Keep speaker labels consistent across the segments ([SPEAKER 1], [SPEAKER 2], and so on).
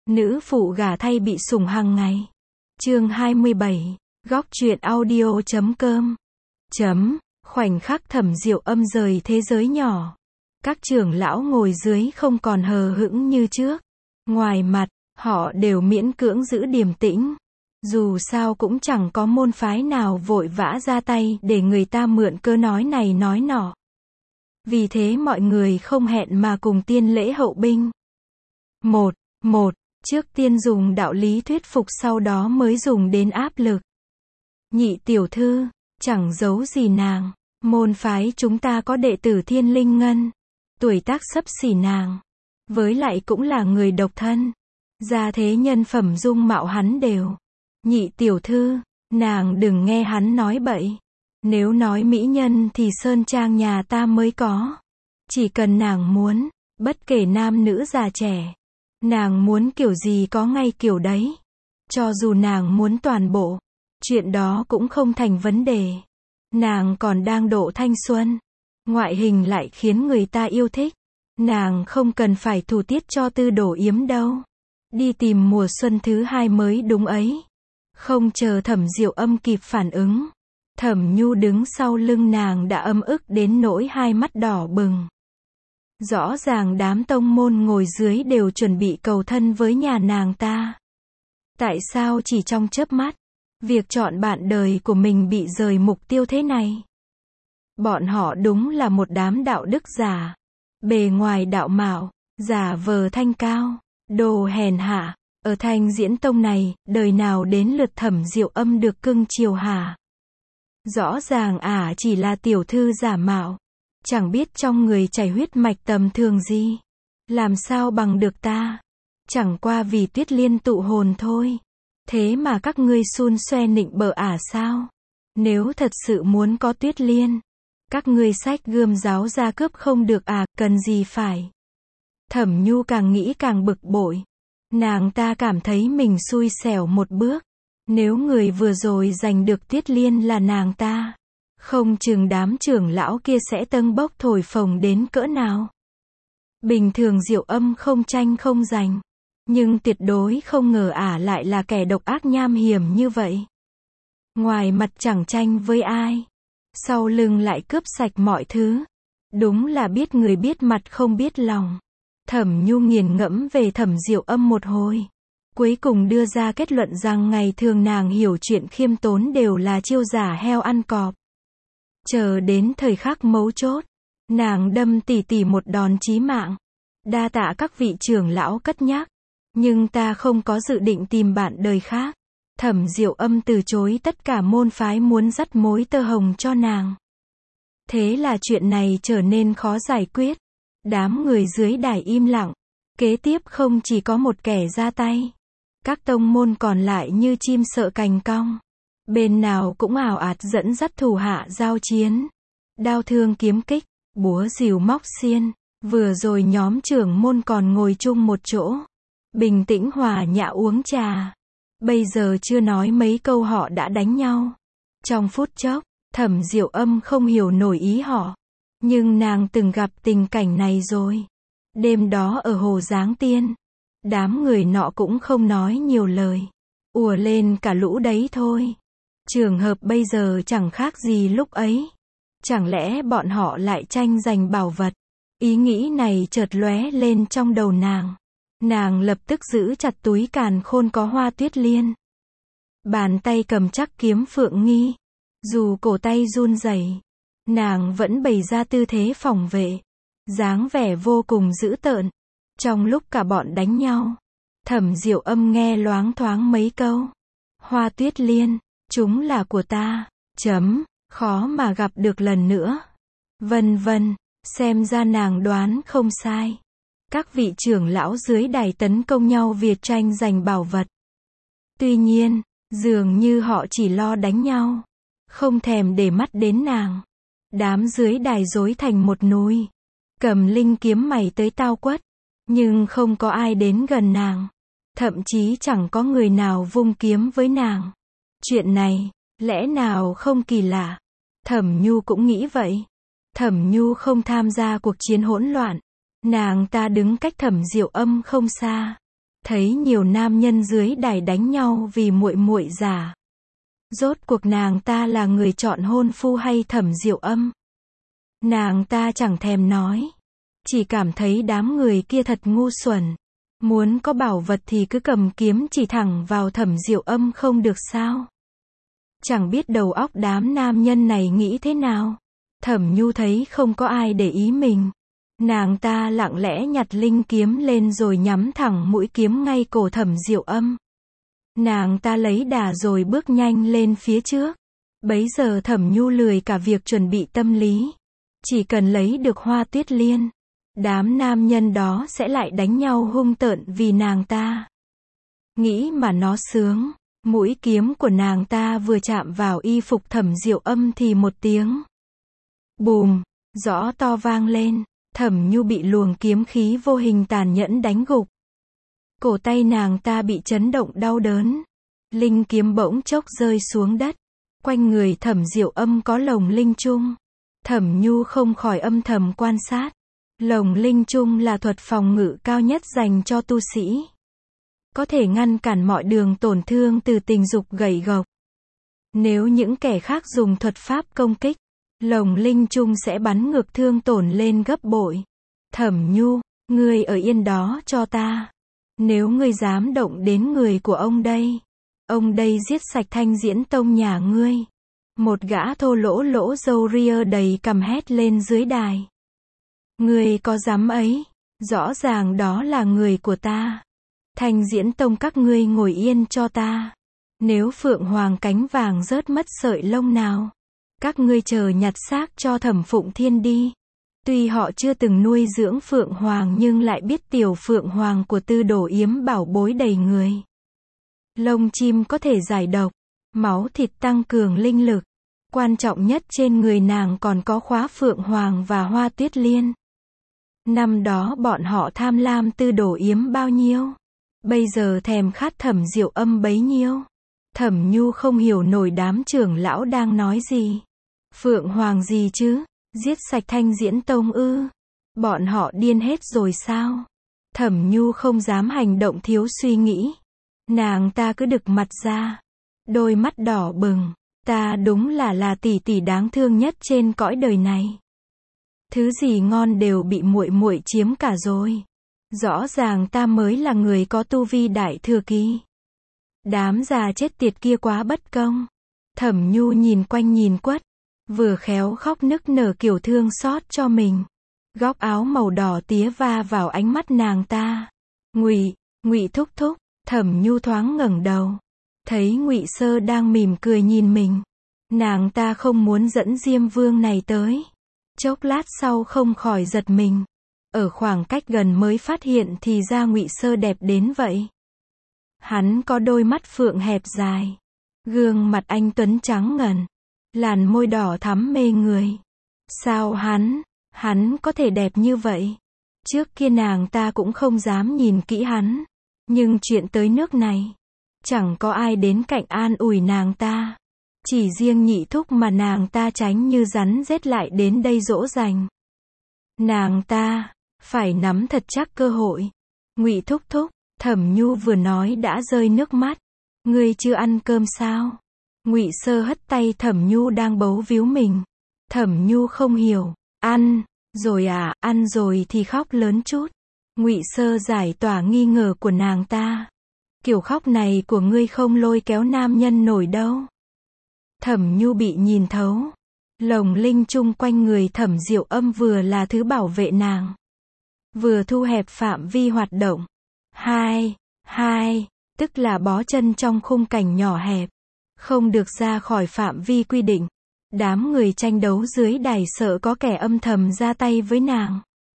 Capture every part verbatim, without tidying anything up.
[SPEAKER 1] Nữ phụ gả thay bị sủng hàng ngày. Chương hai mươi bảy. Góc truyện audio chấm com. Chấm. Khoảnh khắc Thẩm Diệu Âm rời thế giới nhỏ. Các trưởng lão ngồi dưới không còn hờ hững như trước. Ngoài mặt, họ đều miễn cưỡng giữ điềm tĩnh. Dù sao cũng chẳng có môn phái nào vội vã ra tay để người ta mượn cớ nói này nói nọ. Vì thế mọi người không hẹn mà cùng tiên lễ hậu binh. Một, một, trước tiên dùng đạo lý thuyết phục sau đó mới dùng đến áp lực. Nhị tiểu thư, chẳng giấu gì nàng, môn phái chúng ta có đệ tử Thiên Linh Ngân, tuổi tác xấp xỉ nàng, với lại cũng là người độc thân, gia thế nhân phẩm dung mạo hắn đều. Nhị tiểu thư, nàng đừng nghe hắn nói bậy, nếu nói mỹ nhân thì sơn trang nhà ta mới có, chỉ cần nàng muốn, bất kể nam nữ già trẻ, nàng muốn kiểu gì có ngay kiểu đấy, cho dù nàng muốn toàn bộ, chuyện đó cũng không thành vấn đề. Nàng còn đang độ thanh xuân, ngoại hình lại khiến người ta yêu thích, nàng không cần phải thủ tiết cho Tư Đồ Yếm đâu, đi tìm mùa xuân thứ hai mới đúng ấy. Không chờ Thẩm Diệu Âm kịp phản ứng, Thẩm Nhu đứng sau lưng nàng đã ấm ức đến nỗi hai mắt đỏ bừng. Rõ ràng đám tông môn ngồi dưới đều chuẩn bị cầu thân với nhà nàng ta. Tại sao chỉ trong chớp mắt, việc chọn bạn đời của mình bị rời mục tiêu thế này? Bọn họ đúng là một đám đạo đức giả, bề ngoài đạo mạo, giả vờ thanh cao, đồ hèn hạ. Ở Thanh Diễn Tông này, đời nào đến lượt Thẩm Diệu Âm được cưng chiều hả? Rõ ràng ả à chỉ là tiểu thư giả mạo, chẳng biết trong người chảy huyết mạch tầm thường gì, làm sao bằng được ta? Chẳng qua vì Tuyết Liên tụ hồn thôi. Thế mà các ngươi xun xoe nịnh bợ ả à sao? Nếu thật sự muốn có Tuyết Liên, các ngươi xách gươm giáo ra cướp không được à, cần gì phải? Thẩm Nhu càng nghĩ càng bực bội. Nàng ta cảm thấy mình xui xẻo một bước. Nếu người vừa rồi giành được Tuyết Liên là nàng ta, không chừng đám trưởng lão kia sẽ tâng bốc thổi phồng đến cỡ nào. Bình thường Diệu Âm không tranh không giành, nhưng tuyệt đối không ngờ ả lại là kẻ độc ác nham hiểm như vậy. Ngoài mặt chẳng tranh với ai, sau lưng lại cướp sạch mọi thứ. Đúng là biết người biết mặt không biết lòng. Thẩm Nhu nghiền ngẫm về Thẩm Diệu Âm một hồi, cuối cùng đưa ra kết luận rằng ngày thường nàng hiểu chuyện khiêm tốn đều là chiêu giả heo ăn cọp. Chờ đến thời khắc mấu chốt, nàng đâm tỉ tỉ một đòn chí mạng. Đa tạ các vị trưởng lão cất nhắc, nhưng ta không có dự định tìm bạn đời khác. Thẩm Diệu Âm từ chối tất cả môn phái muốn dắt mối tơ hồng cho nàng. Thế là chuyện này trở nên khó giải quyết. Đám người dưới đài im lặng. Kế tiếp không chỉ có một kẻ ra tay, các tông môn còn lại như chim sợ cành cong, bên nào cũng ào ạt dẫn dắt thủ hạ giao chiến, đao thương kiếm kích, búa rìu móc xiên. Vừa rồi nhóm trưởng môn còn ngồi chung một chỗ, bình tĩnh hòa nhã uống trà. Bây giờ chưa nói mấy câu họ đã đánh nhau. Trong phút chốc, Thẩm Diệu Âm không hiểu nổi ý họ. Nhưng nàng từng gặp tình cảnh này rồi. Đêm đó ở Hồ Giáng Tiên, đám người nọ cũng không nói nhiều lời, ùa lên cả lũ đấy thôi. Trường hợp bây giờ chẳng khác gì lúc ấy. Chẳng lẽ bọn họ lại tranh giành bảo vật? Ý nghĩ này chợt lóe lên trong đầu nàng. Nàng lập tức giữ chặt túi càn khôn có hoa Tuyết Liên. Bàn tay cầm chắc kiếm Phượng Nghi. Dù cổ tay run rẩy, nàng vẫn bày ra tư thế phòng vệ, dáng vẻ vô cùng dữ tợn. Trong lúc cả bọn đánh nhau, Thẩm Diệu Âm nghe loáng thoáng mấy câu. Hoa Tuyết Liên, chúng là của ta, chấm, khó mà gặp được lần nữa. Vân vân, xem ra nàng đoán không sai. Các vị trưởng lão dưới đài tấn công nhau việc tranh giành bảo vật. Tuy nhiên, dường như họ chỉ lo đánh nhau, không thèm để mắt đến nàng. Đám dưới đài rối thành một núi, cầm linh kiếm mày tới tao quất, nhưng không có ai đến gần nàng. Thậm chí chẳng có người nào vung kiếm với nàng. Chuyện này, lẽ nào không kỳ lạ? Thẩm Nhu cũng nghĩ vậy. Thẩm Nhu không tham gia cuộc chiến hỗn loạn. Nàng ta đứng cách Thẩm Diệu Âm không xa. thấy nhiều nam nhân dưới đài đánh nhau vì muội muội già. Rốt cuộc nàng ta là người chọn hôn phu hay Thẩm Diệu Âm? Nàng ta chẳng thèm nói, chỉ cảm thấy đám người kia thật ngu xuẩn. Muốn có bảo vật thì cứ cầm kiếm chỉ thẳng vào Thẩm Diệu Âm không được sao? Chẳng biết đầu óc đám nam nhân này nghĩ thế nào. Thẩm Nhu thấy không có ai để ý mình. Nàng ta lặng lẽ nhặt linh kiếm lên rồi nhắm thẳng mũi kiếm ngay cổ Thẩm Diệu Âm. Nàng ta lấy đà rồi bước nhanh lên phía trước. Bấy giờ Thẩm Nhu lười cả việc chuẩn bị tâm lý. Chỉ cần lấy được Hoa Tuyết Liên, đám nam nhân đó sẽ lại đánh nhau hung tợn vì nàng ta. Nghĩ mà nó sướng. Mũi kiếm của nàng ta vừa chạm vào y phục Thẩm Diệu Âm thì một tiếng bùm, rõ to vang lên. Thẩm Nhu bị luồng kiếm khí vô hình tàn nhẫn đánh gục. Cổ tay nàng ta bị chấn động đau đớn. Linh kiếm bỗng chốc rơi xuống đất. Quanh người Thẩm Diệu Âm có lồng linh chung. Thẩm Nhu không khỏi âm thầm quan sát. Lồng linh chung là thuật phòng ngự cao nhất dành cho tu sĩ. Có thể ngăn cản mọi đường tổn thương từ tình dục gầy gộc. Nếu những kẻ khác dùng thuật pháp công kích, lồng linh chung sẽ bắn ngược thương tổn lên gấp bội. Thẩm Nhu, ngươi ở yên đó cho ta. Nếu ngươi dám động đến người của ông đây, ông đây giết sạch Thanh Diễn Tông nhà ngươi. Một gã thô lỗ lỗ râu ria đầy cằm hét lên dưới đài. Ngươi có dám ấy? Rõ ràng đó là người của ta. Thanh Diễn Tông các ngươi ngồi yên cho ta. Nếu Phượng Hoàng cánh vàng rớt mất sợi lông nào, các ngươi chờ nhặt xác cho Thẩm Phụng Thiên đi. Tuy họ chưa từng nuôi dưỡng Phượng Hoàng nhưng lại biết tiểu Phượng Hoàng của Tư Đồ Yếm bảo bối đầy người. Lông chim có thể giải độc, máu thịt tăng cường linh lực. Quan trọng nhất trên người nàng còn có khóa Phượng Hoàng và Hoa Tuyết Liên. Năm đó bọn họ tham lam Tư Đồ Yếm bao nhiêu, bây giờ thèm khát Thẩm Diệu Âm bấy nhiêu. Thẩm Nhu không hiểu nổi đám trưởng lão đang nói gì. Phượng Hoàng gì chứ? Giết sạch Thanh Diễn Tông ư? Bọn họ điên hết rồi sao? Thẩm Nhu không dám hành động thiếu suy nghĩ. Nàng ta cứ đực mặt ra, đôi mắt đỏ bừng. Ta đúng là là tỷ tỷ đáng thương nhất trên cõi đời này. Thứ gì ngon đều bị muội muội chiếm cả rồi. Rõ ràng ta mới là người có tu vi đại thừa kỳ. Đám già chết tiệt kia quá bất công. Thẩm Nhu nhìn quanh nhìn quất, vừa khéo khóc nức nở kiểu thương xót cho mình. Góc áo màu đỏ tía va vào ánh mắt nàng ta. Ngụy, Ngụy thúc thúc. Thẩm Nhu thoáng ngẩng đầu, thấy Ngụy Sơ đang mỉm cười nhìn mình. Nàng ta không muốn dẫn Diêm Vương này tới. Chốc lát sau không khỏi giật mình. Ở khoảng cách gần mới phát hiện thì ra Ngụy Sơ đẹp đến vậy. Hắn có đôi mắt phượng hẹp dài, gương mặt anh tuấn trắng ngần, làn môi đỏ thắm mê người. Sao hắn, hắn có thể đẹp như vậy? Trước kia nàng ta cũng không dám nhìn kỹ hắn, nhưng chuyện tới nước này, chẳng có ai đến cạnh an ủi nàng ta. Chỉ riêng Nhị thúc mà nàng ta tránh như rắn rết lại đến đây dỗ dành. Nàng ta phải nắm thật chắc cơ hội. Ngụy thúc thúc. Thẩm Nhu vừa nói đã rơi nước mắt. Ngươi chưa ăn cơm sao? Ngụy Sơ hất tay Thẩm Nhu đang bấu víu mình. Thẩm Nhu không hiểu. Ăn rồi à? Ăn rồi thì khóc lớn chút. Ngụy Sơ giải tỏa nghi ngờ của nàng ta. Kiểu khóc này của ngươi không lôi kéo nam nhân nổi đâu. Thẩm Nhu bị nhìn thấu. Lồng linh chung quanh người Thẩm Diệu Âm vừa là thứ bảo vệ nàng, vừa thu hẹp phạm vi hoạt động. Hai, hai, tức là bó chân trong khung cảnh nhỏ hẹp, không được ra khỏi phạm vi quy định. Đám người tranh đấu dưới đài sợ có kẻ âm thầm ra tay với nàng.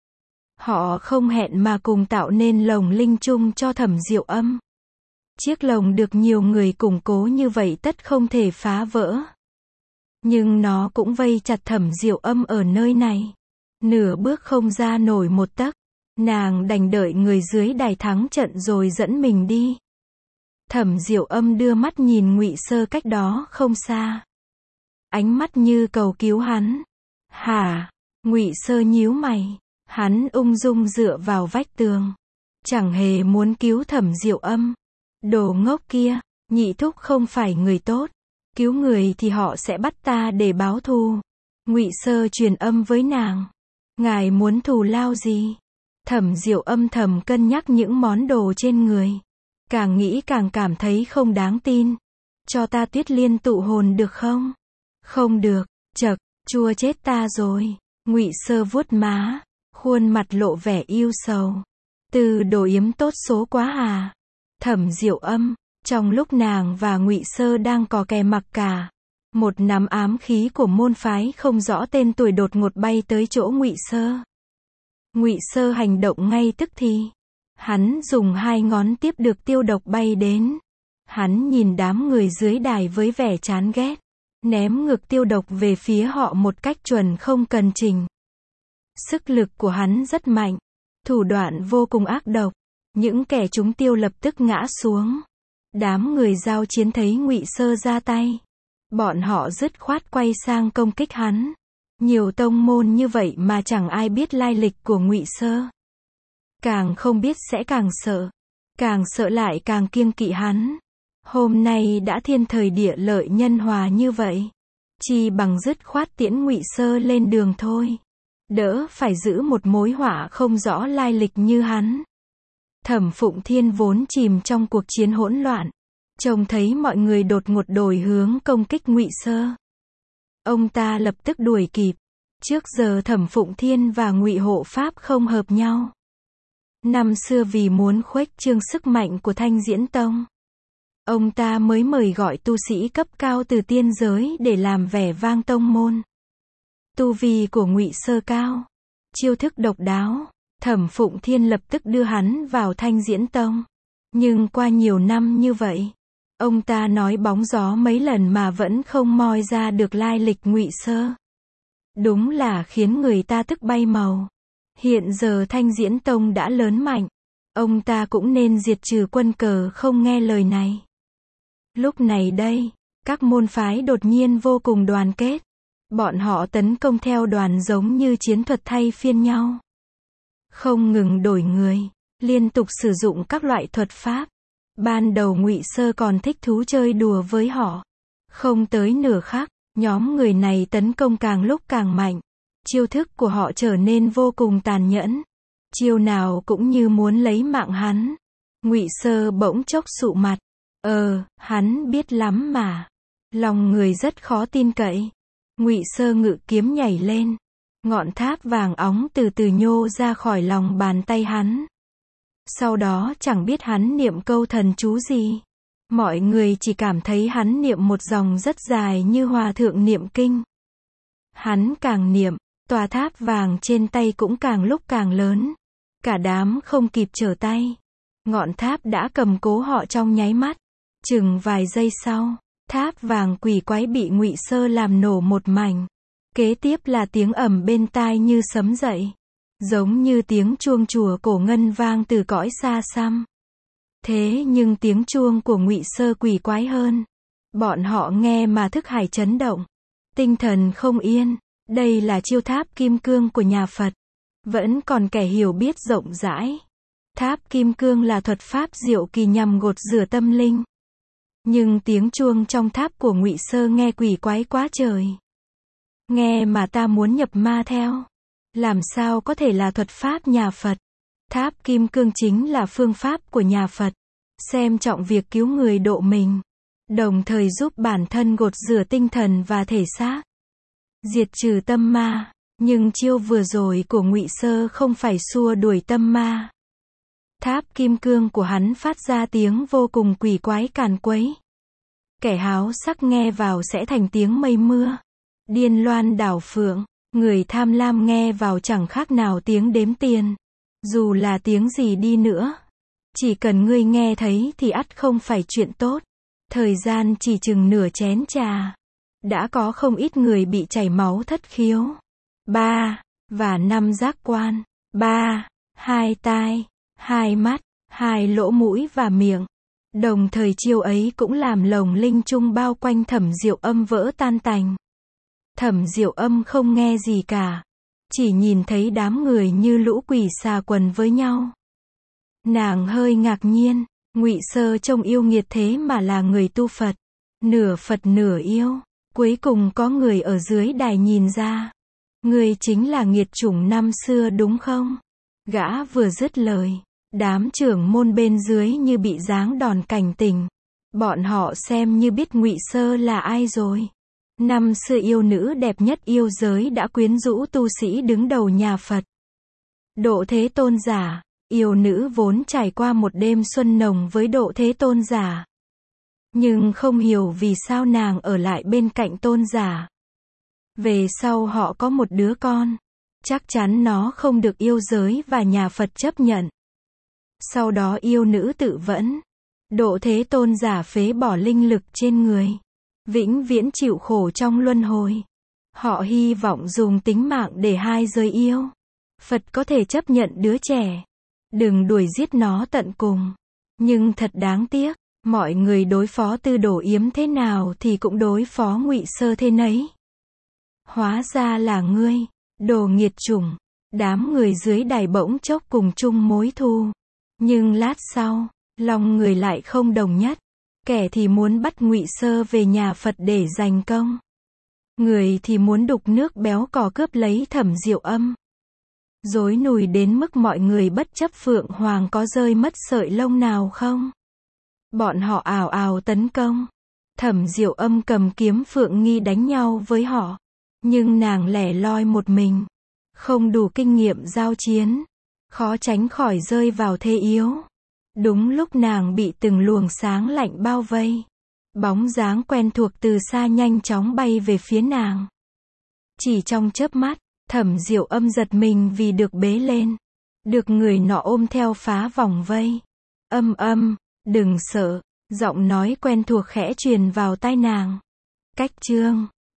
[SPEAKER 1] Họ không hẹn mà cùng tạo nên lồng linh chung cho Thẩm Diệu Âm. Chiếc lồng được nhiều người củng cố như vậy tất không thể phá vỡ. Nhưng nó cũng vây chặt Thẩm Diệu Âm ở nơi này. Nửa bước không ra nổi một tấc. Nàng đành đợi người dưới đài thắng trận rồi dẫn mình đi. Thẩm Diệu Âm đưa mắt nhìn Ngụy Sơ cách đó không xa. Ánh mắt như cầu cứu hắn. Hả? Ngụy Sơ nhíu mày. Hắn ung dung dựa vào vách tường, chẳng hề muốn cứu Thẩm Diệu Âm. Đồ ngốc kia, nhị thúc không phải người tốt. Cứu người thì họ sẽ bắt ta để báo thù. Ngụy Sơ truyền âm với nàng. Ngài muốn thù lao gì? Thẩm Diệu Âm thầm cân nhắc những món đồ trên người. Càng nghĩ càng cảm thấy không đáng tin. Cho ta Tuyết Liên tụ hồn được không? Không được, chậc, chua chết ta rồi. Ngụy Sơ vuốt má, khuôn mặt lộ vẻ yêu sầu. Từ đồ yếm tốt số quá à. Thẩm Diệu Âm, trong lúc nàng và Ngụy Sơ đang cò kè mặc cả, một nắm ám khí của môn phái không rõ tên tuổi đột ngột bay tới chỗ Ngụy Sơ. Ngụy Sơ hành động ngay tức thì. Hắn dùng hai ngón tiếp được tiêu độc bay đến. Hắn nhìn đám người dưới đài với vẻ chán ghét, ném ngược tiêu độc về phía họ một cách chuẩn không cần chỉnh. Sức lực của hắn rất mạnh, thủ đoạn vô cùng ác độc. Những kẻ trúng tiêu lập tức ngã xuống. Đám người giao chiến thấy Ngụy Sơ ra tay, bọn họ dứt khoát quay sang công kích hắn. Nhiều tông môn như vậy mà chẳng ai biết lai lịch của Ngụy Sơ. Càng không biết sẽ càng sợ, càng sợ lại càng kiêng kỵ hắn. Hôm nay đã thiên thời địa lợi nhân hòa như vậy, chi bằng dứt khoát tiễn Ngụy Sơ lên đường thôi. Đỡ phải giữ một mối họa không rõ lai lịch như hắn. Thẩm Phụng Thiên vốn chìm trong cuộc chiến hỗn loạn, trông thấy mọi người đột ngột đổi hướng công kích Ngụy Sơ. Ông ta lập tức đuổi kịp. Trước giờ Thẩm Phụng Thiên và Ngụy Hộ Pháp không hợp nhau. Năm xưa vì muốn khuếch trương sức mạnh của Thanh Diễn Tông, ông ta mới mời gọi tu sĩ cấp cao từ tiên giới để làm vẻ vang tông môn. Tu vi của Ngụy Sơ cao, chiêu thức độc đáo, Thẩm Phụng Thiên lập tức đưa hắn vào Thanh Diễn Tông. Nhưng qua nhiều năm như vậy, ông ta nói bóng gió mấy lần mà vẫn không moi ra được lai lịch Ngụy Sơ. Đúng là khiến người ta tức bay màu. Hiện giờ Thanh Diễn Tông đã lớn mạnh, ông ta cũng nên diệt trừ quân cờ không nghe lời này. Lúc này đây, các môn phái đột nhiên vô cùng đoàn kết. Bọn họ tấn công theo đoàn giống như chiến thuật thay phiên nhau. Không ngừng đổi người, liên tục sử dụng các loại thuật pháp. Ban đầu Ngụy Sơ còn thích thú chơi đùa với họ. Không tới nửa khắc, nhóm người này tấn công càng lúc càng mạnh. Chiêu thức của họ trở nên vô cùng tàn nhẫn. Chiêu nào cũng như muốn lấy mạng hắn. Ngụy Sơ bỗng chốc sụ mặt. Ờ, hắn biết lắm mà. Lòng người rất khó tin cậy. Ngụy Sơ ngự kiếm nhảy lên. Ngọn tháp vàng óng từ từ nhô ra khỏi lòng bàn tay hắn. Sau đó chẳng biết hắn niệm câu thần chú gì. Mọi người chỉ cảm thấy hắn niệm một dòng rất dài như hòa thượng niệm kinh. Hắn càng niệm, tòa tháp vàng trên tay cũng càng lúc càng lớn. Cả đám không kịp trở tay. Ngọn tháp đã cầm cố họ trong nháy mắt. Chừng vài giây sau, tháp vàng quỷ quái bị Ngụy Sơ làm nổ một mảnh. Kế tiếp là tiếng ầm bên tai như sấm dậy. Giống như tiếng chuông chùa cổ ngân vang từ cõi xa xăm. Thế nhưng tiếng chuông của Ngụy Sơ quỷ quái hơn. Bọn họ nghe mà thức hải chấn động. Tinh thần không yên. Đây là chiêu tháp kim cương của nhà Phật. Vẫn còn kẻ hiểu biết rộng rãi. Tháp kim cương là thuật pháp diệu kỳ nhằm gột rửa tâm linh. Nhưng tiếng chuông trong tháp của Ngụy Sơ nghe quỷ quái quá trời. Nghe mà ta muốn nhập ma theo. Làm sao có thể là thuật pháp nhà Phật? Tháp kim cương chính là phương pháp của nhà Phật. Xem trọng việc cứu người độ mình. Đồng thời giúp bản thân gột rửa tinh thần và thể xác. Diệt trừ tâm ma. Nhưng chiêu vừa rồi của Ngụy Sơ không phải xua đuổi tâm ma. Tháp kim cương của hắn phát ra tiếng vô cùng quỷ quái càn quấy. Kẻ háo sắc nghe vào sẽ thành tiếng mây mưa. Điên loan đảo phượng. Người tham lam nghe vào chẳng khác nào tiếng đếm tiền. Dù là tiếng gì đi nữa. Chỉ cần ngươi nghe thấy thì ắt không phải chuyện tốt. Thời gian chỉ chừng nửa chén trà. Đã có không ít người bị chảy máu thất khiếu. Ba. Và năm giác quan. Ba. Hai tai. Hai mắt. Hai lỗ mũi và miệng. Đồng thời chiêu ấy cũng làm lồng linh trung bao quanh Thẩm Diệu Âm vỡ tan tành. Thẩm Diệu Âm không nghe gì cả. Chỉ nhìn thấy đám người như lũ quỷ xà quần với nhau. Nàng hơi ngạc nhiên, Ngụy Sơ trông yêu nghiệt thế mà là người tu Phật, nửa Phật nửa yêu, cuối cùng có người ở dưới đài nhìn ra. Ngươi chính là nghiệt chủng năm xưa đúng không? Gã vừa dứt lời, đám trưởng môn bên dưới như bị giáng đòn cảnh tỉnh. Bọn họ xem như biết Ngụy Sơ là ai rồi. Năm xưa yêu nữ đẹp nhất yêu giới đã quyến rũ tu sĩ đứng đầu nhà Phật. Độ Thế Tôn giả, yêu nữ vốn trải qua một đêm xuân nồng với Độ Thế Tôn giả. Nhưng không hiểu vì sao nàng ở lại bên cạnh tôn giả. Về sau họ có một đứa con. Chắc chắn nó không được yêu giới và nhà Phật chấp nhận. Sau đó yêu nữ tự vẫn. Độ Thế Tôn giả phế bỏ linh lực trên người. Vĩnh viễn chịu khổ trong luân hồi. Họ hy vọng dùng tính mạng để hai giới yêu. Phật có thể chấp nhận đứa trẻ. Đừng đuổi giết nó tận cùng. Nhưng thật đáng tiếc, mọi người đối phó Tư Đồ Yếm thế nào thì cũng đối phó Ngụy Sơ thế nấy. Hóa ra là ngươi, đồ nghiệt chủng. Đám người dưới đài bỗng chốc cùng chung mối thù. Nhưng lát sau, lòng người lại không đồng nhất. Kẻ thì muốn bắt Ngụy Sơ về nhà Phật để giành công. Người thì muốn đục nước béo cò cướp lấy Thẩm Diệu Âm. Rối nùi đến mức mọi người bất chấp Phượng Hoàng có rơi mất sợi lông nào không. Bọn họ ào ào tấn công. Thẩm Diệu Âm cầm kiếm Phượng Nghi đánh nhau với họ. Nhưng nàng lẻ loi một mình. Không đủ kinh nghiệm giao chiến. Khó tránh khỏi rơi vào thế yếu. Đúng lúc nàng bị từng luồng sáng lạnh bao vây. Bóng dáng quen thuộc từ xa nhanh chóng bay về phía nàng. Chỉ trong chớp mắt, Thẩm Diệu Âm giật mình vì được bế lên. Được người nọ ôm theo phá vòng vây. Âm âm, đừng sợ, giọng nói quen thuộc khẽ truyền vào tai nàng. Cách chương